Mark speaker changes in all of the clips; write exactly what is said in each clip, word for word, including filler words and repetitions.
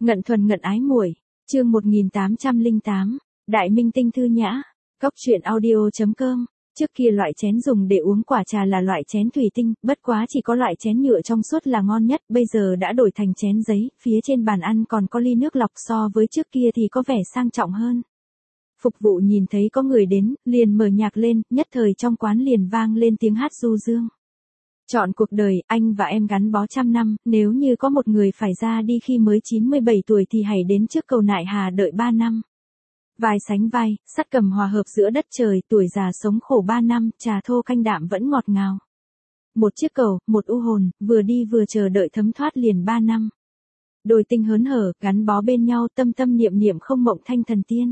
Speaker 1: Ngận thuần ngận ái muội, chương một nghìn tám trăm lẻ tám, Đại Minh Tinh Thư Nhã, Cóc truyện audio chấm com. Trước kia loại chén dùng để uống quả trà là loại chén thủy tinh, bất quá chỉ có loại chén nhựa trong suốt là ngon nhất, bây giờ đã đổi thành chén giấy, phía trên bàn ăn còn có ly nước lọc, so với trước kia thì có vẻ sang trọng hơn. Phục vụ nhìn thấy có người đến, liền mở nhạc lên, nhất thời trong quán liền vang lên tiếng hát du dương. Chọn cuộc đời, anh và em gắn bó trăm năm, nếu như có một người phải ra đi khi mới chín mươi bảy tuổi thì hãy đến trước cầu Nại Hà đợi ba năm. Vai sánh vai, sắt cầm hòa hợp giữa đất trời, tuổi già sống khổ ba năm, trà thô canh đạm vẫn ngọt ngào. Một chiếc cầu, một u hồn, vừa đi vừa chờ đợi thấm thoát liền ba năm. Đôi tinh hớn hở, gắn bó bên nhau, tâm tâm niệm niệm không mộng thanh thần tiên.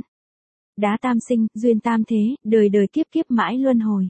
Speaker 1: Đá tam sinh, duyên tam thế, đời đời kiếp kiếp mãi luân hồi.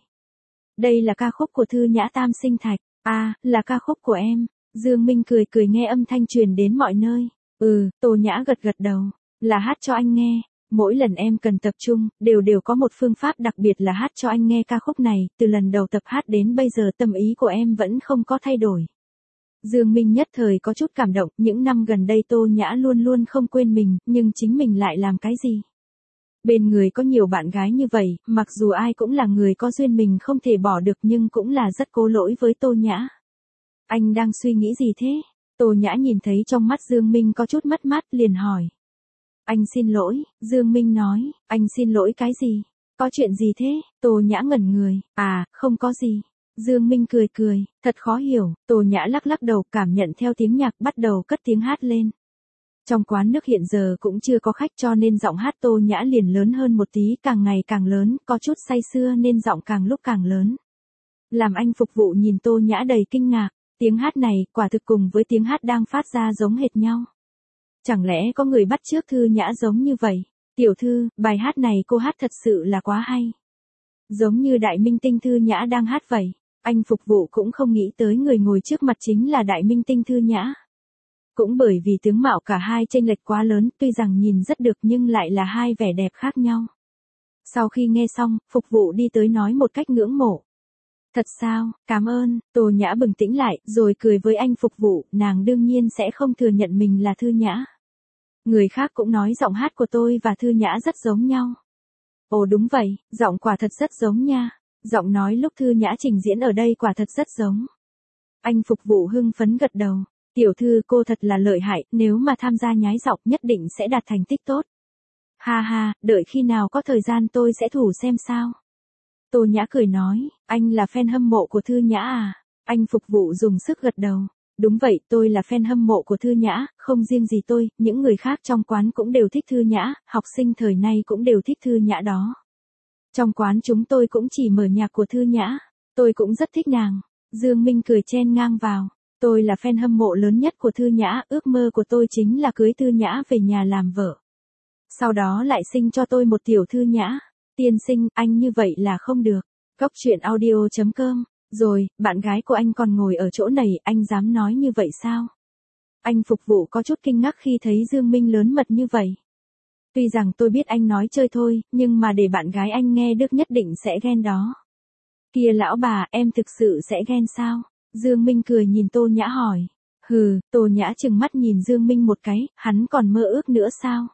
Speaker 1: Đây là ca khúc của Thư Nhã Tam Sinh Thạch, à, là ca khúc của em. Dương Minh cười cười nghe âm thanh truyền đến mọi nơi. Ừ, Tô Nhã gật gật đầu, là hát cho anh nghe. Mỗi lần em cần tập trung, đều đều có một phương pháp đặc biệt là hát cho anh nghe ca khúc này, từ lần đầu tập hát đến bây giờ tâm ý của em vẫn không có thay đổi. Dương Minh nhất thời có chút cảm động, những năm gần đây Tô Nhã luôn luôn không quên mình, nhưng chính mình lại làm cái gì? Bên người có nhiều bạn gái như vậy, mặc dù ai cũng là người có duyên mình không thể bỏ được nhưng cũng là rất cố lỗi với Tô Nhã. Anh đang suy nghĩ gì thế? Tô Nhã nhìn thấy trong mắt Dương Minh có chút mất mát liền hỏi. Anh xin lỗi, Dương Minh nói, anh xin lỗi cái gì? Có chuyện gì thế? Tô Nhã ngẩn người, à, không có gì. Dương Minh cười cười, thật khó hiểu, Tô Nhã lắc lắc đầu cảm nhận theo tiếng nhạc bắt đầu cất tiếng hát lên. Trong quán nước hiện giờ cũng chưa có khách cho nên giọng hát Tô Nhã liền lớn hơn một tí, càng ngày càng lớn, có chút say sưa nên giọng càng lúc càng lớn. Làm anh phục vụ nhìn Tô Nhã đầy kinh ngạc, tiếng hát này quả thực cùng với tiếng hát đang phát ra giống hệt nhau. Chẳng lẽ có người bắt chước Thư Nhã giống như vậy? Tiểu thư, bài hát này cô hát thật sự là quá hay. Giống như Đại Minh Tinh Thư Nhã đang hát vậy. Anh phục vụ cũng không nghĩ tới người ngồi trước mặt chính là Đại Minh Tinh Thư Nhã. Cũng bởi vì tướng mạo cả hai chênh lệch quá lớn, tuy rằng nhìn rất được nhưng lại là hai vẻ đẹp khác nhau. Sau khi nghe xong, phục vụ đi tới nói một cách ngưỡng mộ. Thật sao, cảm ơn, Tô Nhã bừng tĩnh lại, rồi cười với anh phục vụ, nàng đương nhiên sẽ không thừa nhận mình là Thư Nhã. Người khác cũng nói giọng hát của tôi và Thư Nhã rất giống nhau. Ồ đúng vậy, giọng quả thật rất giống nha. Giọng nói lúc Thư Nhã trình diễn ở đây quả thật rất giống. Anh phục vụ hưng phấn gật đầu. Tiểu thư cô thật là lợi hại, nếu mà tham gia nhái giọng nhất định sẽ đạt thành tích tốt. Ha ha, đợi khi nào có thời gian tôi sẽ thử xem sao. Tô Nhã cười nói, anh là fan hâm mộ của Thư Nhã à? Anh phục vụ dùng sức gật đầu. Đúng vậy, tôi là fan hâm mộ của Thư Nhã, không riêng gì tôi, những người khác trong quán cũng đều thích Thư Nhã, học sinh thời nay cũng đều thích Thư Nhã đó. Trong quán chúng tôi cũng chỉ mở nhạc của Thư Nhã, tôi cũng rất thích nàng. Dương Minh cười chen ngang vào. Tôi là fan hâm mộ lớn nhất của Thư Nhã, ước mơ của tôi chính là cưới Thư Nhã về nhà làm vợ. Sau đó lại sinh cho tôi một tiểu Thư Nhã. Tiên sinh, anh như vậy là không được. Cóc truyện audio chấm com. Rồi, bạn gái của anh còn ngồi ở chỗ này, anh dám nói như vậy sao? Anh phục vụ có chút kinh ngạc khi thấy Dương Minh lớn mật như vậy. Tuy rằng tôi biết anh nói chơi thôi, nhưng mà để bạn gái anh nghe được nhất định sẽ ghen đó. Kìa lão bà, em thực sự sẽ ghen sao? Dương Minh cười nhìn Tô Nhã hỏi. Hừ, Tô Nhã trừng mắt nhìn Dương Minh một cái, hắn còn mơ ước nữa sao?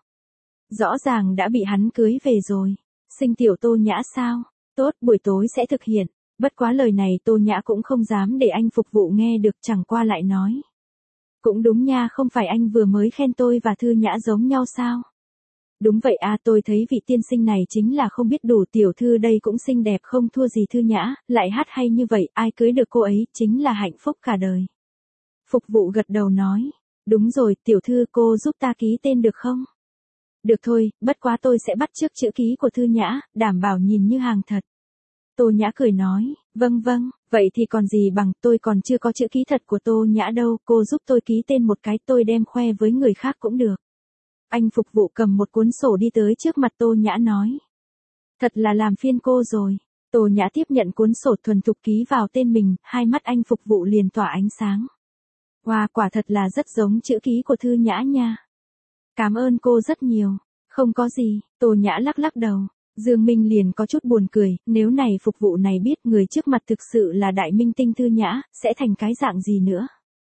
Speaker 1: Rõ ràng đã bị hắn cưới về rồi. Sinh tiểu Tô Nhã sao? Tốt, buổi tối sẽ thực hiện. Bất quá lời này Tô Nhã cũng không dám để anh phục vụ nghe được, chẳng qua lại nói. Cũng đúng nha, không phải anh vừa mới khen tôi và Thư Nhã giống nhau sao? Đúng vậy à, tôi thấy vị tiên sinh này chính là không biết đủ, tiểu thư đây cũng xinh đẹp không thua gì Thư Nhã, lại hát hay như vậy, ai cưới được cô ấy chính là hạnh phúc cả đời. Phục vụ gật đầu nói, đúng rồi, tiểu thư cô giúp ta ký tên được không? Được thôi, bất quá tôi sẽ bắt chước chữ ký của Thư Nhã, đảm bảo nhìn như hàng thật. Tô Nhã cười nói, vâng vâng, vậy thì còn gì bằng, tôi còn chưa có chữ ký thật của Tô Nhã đâu, cô giúp tôi ký tên một cái tôi đem khoe với người khác cũng được. Anh phục vụ cầm một cuốn sổ đi tới trước mặt Tô Nhã nói. Thật là làm phiền cô rồi. Tô Nhã tiếp nhận cuốn sổ thuần thục ký vào tên mình, hai mắt anh phục vụ liền tỏa ánh sáng. Wow, quả thật là rất giống chữ ký của Thư Nhã nha. Cảm ơn cô rất nhiều. Không có gì, Tô Nhã lắc lắc đầu. Dương Minh liền có chút buồn cười, nếu này phục vụ này biết người trước mặt thực sự là Đại Minh Tinh Thư Nhã, sẽ thành cái dạng gì nữa.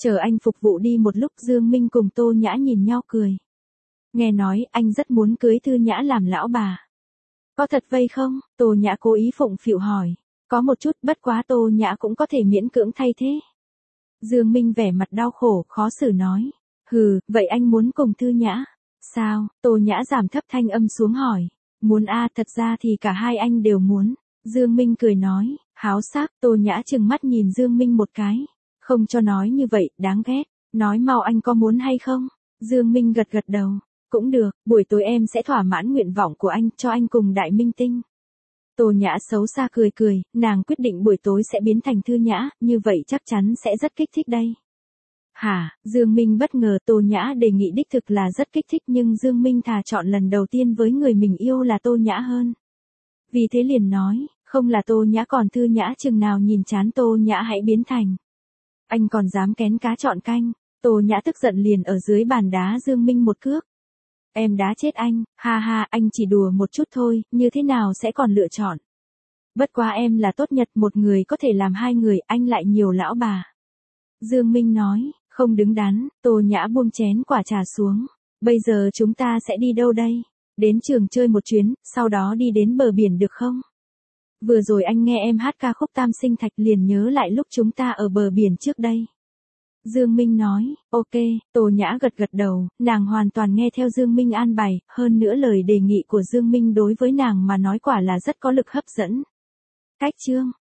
Speaker 1: Chờ anh phục vụ đi một lúc Dương Minh cùng Tô Nhã nhìn nhau cười. Nghe nói anh rất muốn cưới Thư Nhã làm lão bà. Có thật vậy không? Tô Nhã cố ý phụng phịu hỏi. Có một chút, bất quá Tô Nhã cũng có thể miễn cưỡng thay thế. Dương Minh vẻ mặt đau khổ, khó xử nói. Hừ, vậy anh muốn cùng Thư Nhã? Sao? Tô Nhã giảm thấp thanh âm xuống hỏi. Muốn a, thật ra thì cả hai anh đều muốn. Dương Minh cười nói, háo sắc. Tô Nhã trừng mắt nhìn Dương Minh một cái. Không cho nói như vậy, đáng ghét. Nói mau anh có muốn hay không? Dương Minh gật gật đầu. Cũng được, buổi tối em sẽ thỏa mãn nguyện vọng của anh, cho anh cùng Đại Minh Tinh. Tô Nhã xấu xa cười cười, nàng quyết định buổi tối sẽ biến thành Thư Nhã, như vậy chắc chắn sẽ rất kích thích đây. Hả, Dương Minh bất ngờ Tô Nhã đề nghị đích thực là rất kích thích nhưng Dương Minh thà chọn lần đầu tiên với người mình yêu là Tô Nhã hơn. Vì thế liền nói, không là Tô Nhã còn Thư Nhã chừng nào nhìn chán Tô Nhã hãy biến thành. Anh còn dám kén cá chọn canh, Tô Nhã tức giận liền ở dưới bàn đá Dương Minh một cước. Em đá chết anh, ha ha, anh chỉ đùa một chút thôi, như thế nào sẽ còn lựa chọn. Bất quá em là tốt nhất, một người có thể làm hai người, anh lại nhiều lão bà. Dương Minh nói, không đứng đắn. Tô Nhã buông chén quả trà xuống. Bây giờ chúng ta sẽ đi đâu đây? Đến trường chơi một chuyến, sau đó đi đến bờ biển được không? Vừa rồi anh nghe em hát ca khúc Tam Sinh Thạch liền nhớ lại lúc chúng ta ở bờ biển trước đây. Dương Minh nói, ok, Tô Nhã gật gật đầu, nàng hoàn toàn nghe theo Dương Minh an bài, hơn nữa lời đề nghị của Dương Minh đối với nàng mà nói quả là rất có lực hấp dẫn. Cách chương